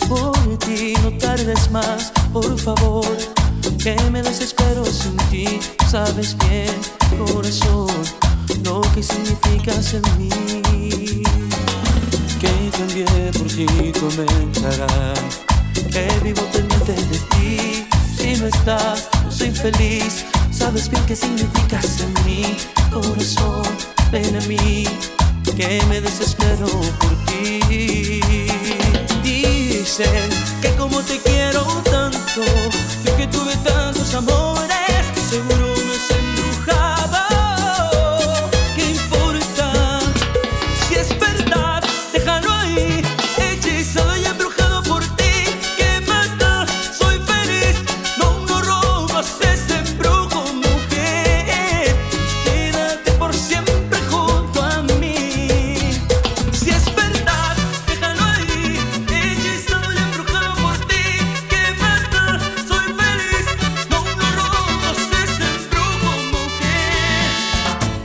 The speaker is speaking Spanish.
por ti. No tardes más, por favor, que me desespero sin ti. Sabes bien, corazón, lo que significas en mí. Que cambié por ti comenzará, que vivo pendiente de ti. Si no estás, no soy feliz. Sabes bien qué significas en mí. Corazón, ven a mí, que me desespero por ti. Dicen que como te quiero tanto, yo que tuve tanto